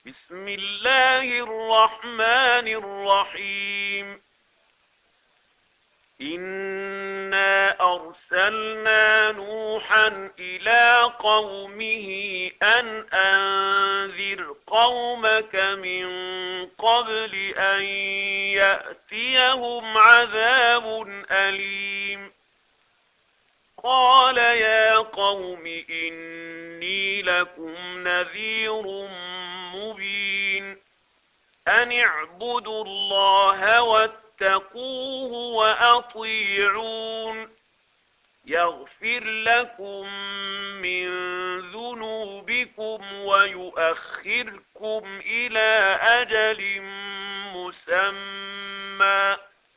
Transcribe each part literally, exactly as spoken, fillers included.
بسم الله الرحمن الرحيم. إنا أرسلنا نوحا إلى قومه أن أنذر قومك من قبل أن يأتيهم عذاب أليم. قال يا قوم إني لكم نذير مبين. أن اعبدوا الله واتقوه وأطيعون. يغفر لكم من ذنوبكم ويؤخركم إلى أجل مسمى.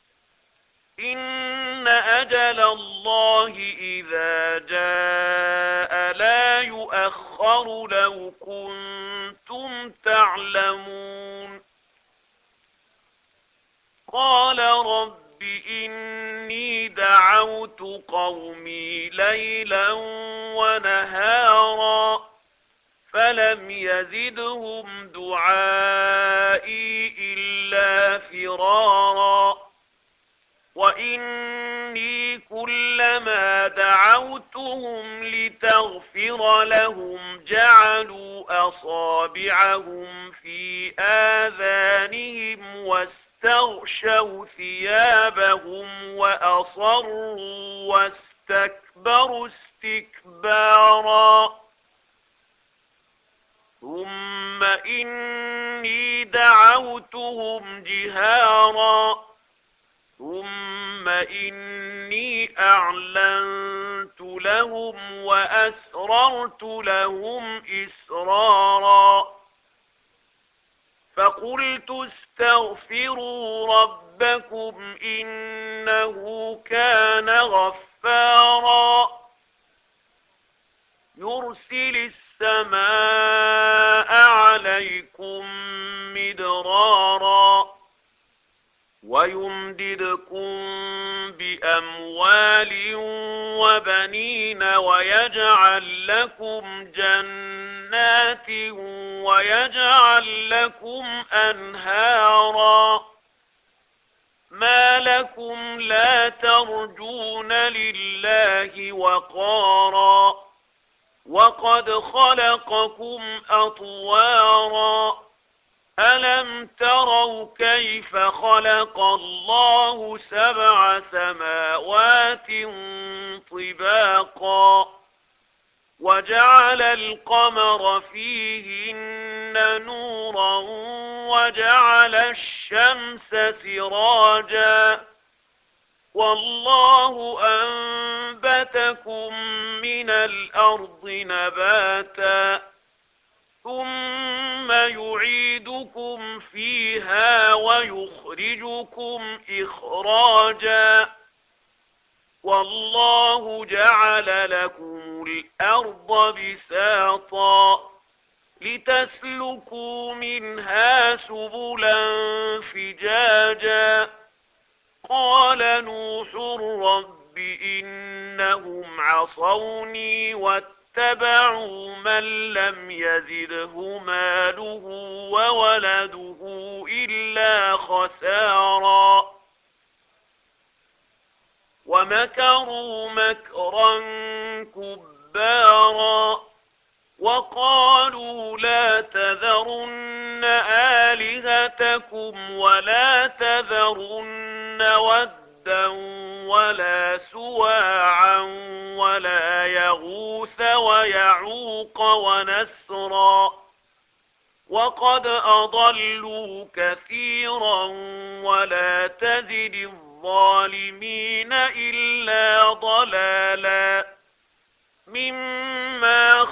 إن أجل الله إذا جاء لا يؤخر لو كنتم تعلمون. قال رب إني دعوت قومي ليلا ونهارا فلم يزدهم دعائي إلا فرارا. وإني كلما دعوتهم لتغفر لهم جعلوا أصابعهم في آذانهم واستغشوا ثيابهم وأصروا واستكبروا استكبارا. ثم إني دعوتهم جهارا ثم إني أعلنت لهم وأسررت لهم إسرارا. فقلت استغفروا ربكم إنه كان غفارا. يرسل السماء عليكم مدرارا ويمددكم بأموال وبنين ويجعل لكم جنات ويجعل لكم أنهارا. ما لكم لا ترجون لله وقارا وقد خلقكم أطوارا. ألم تروا كيف خلق الله سبع سماوات طباقا وجعل القمر فيهن نورا وجعل الشمس سراجا والله أنبتكم من الأرض نباتا ثم يعيدكم فيها ويخرجكم إخراجا. والله جعل لكم الأرض بساطا لتسلكوا منها سبلا فجاجا. قال نوح رب إنهم عصوني واتبعوا من لم يزده ماله وولده إلا خسارا. ومكروا مكرا كبارا وقالوا لا تذرن آلهتكم ولا تذرن ودا ولا سواعا ولا يغوث ويعوق ونسرا وقد أضلوا كثيرا ولا تزد الظالمين إلا ضلالا. مما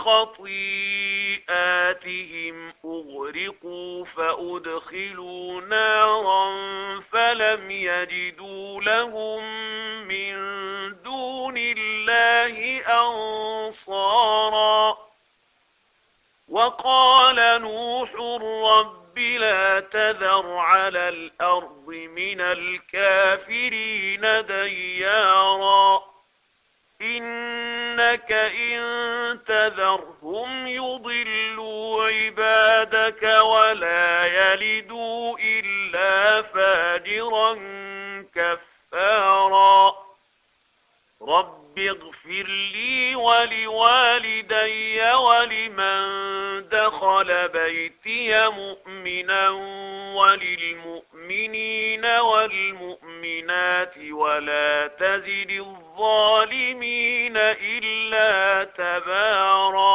خطيئاتهم أغرقوا فأدخلوا نارا فلم يجدوا لهم من دون الله أنصارا. وقال نوح رب لا تذر على الأرض من الكافرين ديارا إنك إنك إن تذرهم يضلوا عبادك ولا يلدوا إلا فاجرا كفارا رب اغفر لي ولوالدي ولمن دخل بيتي مؤمنا وللمؤمنين والمؤمنات ولا تزد الظالمين إلا تبارا.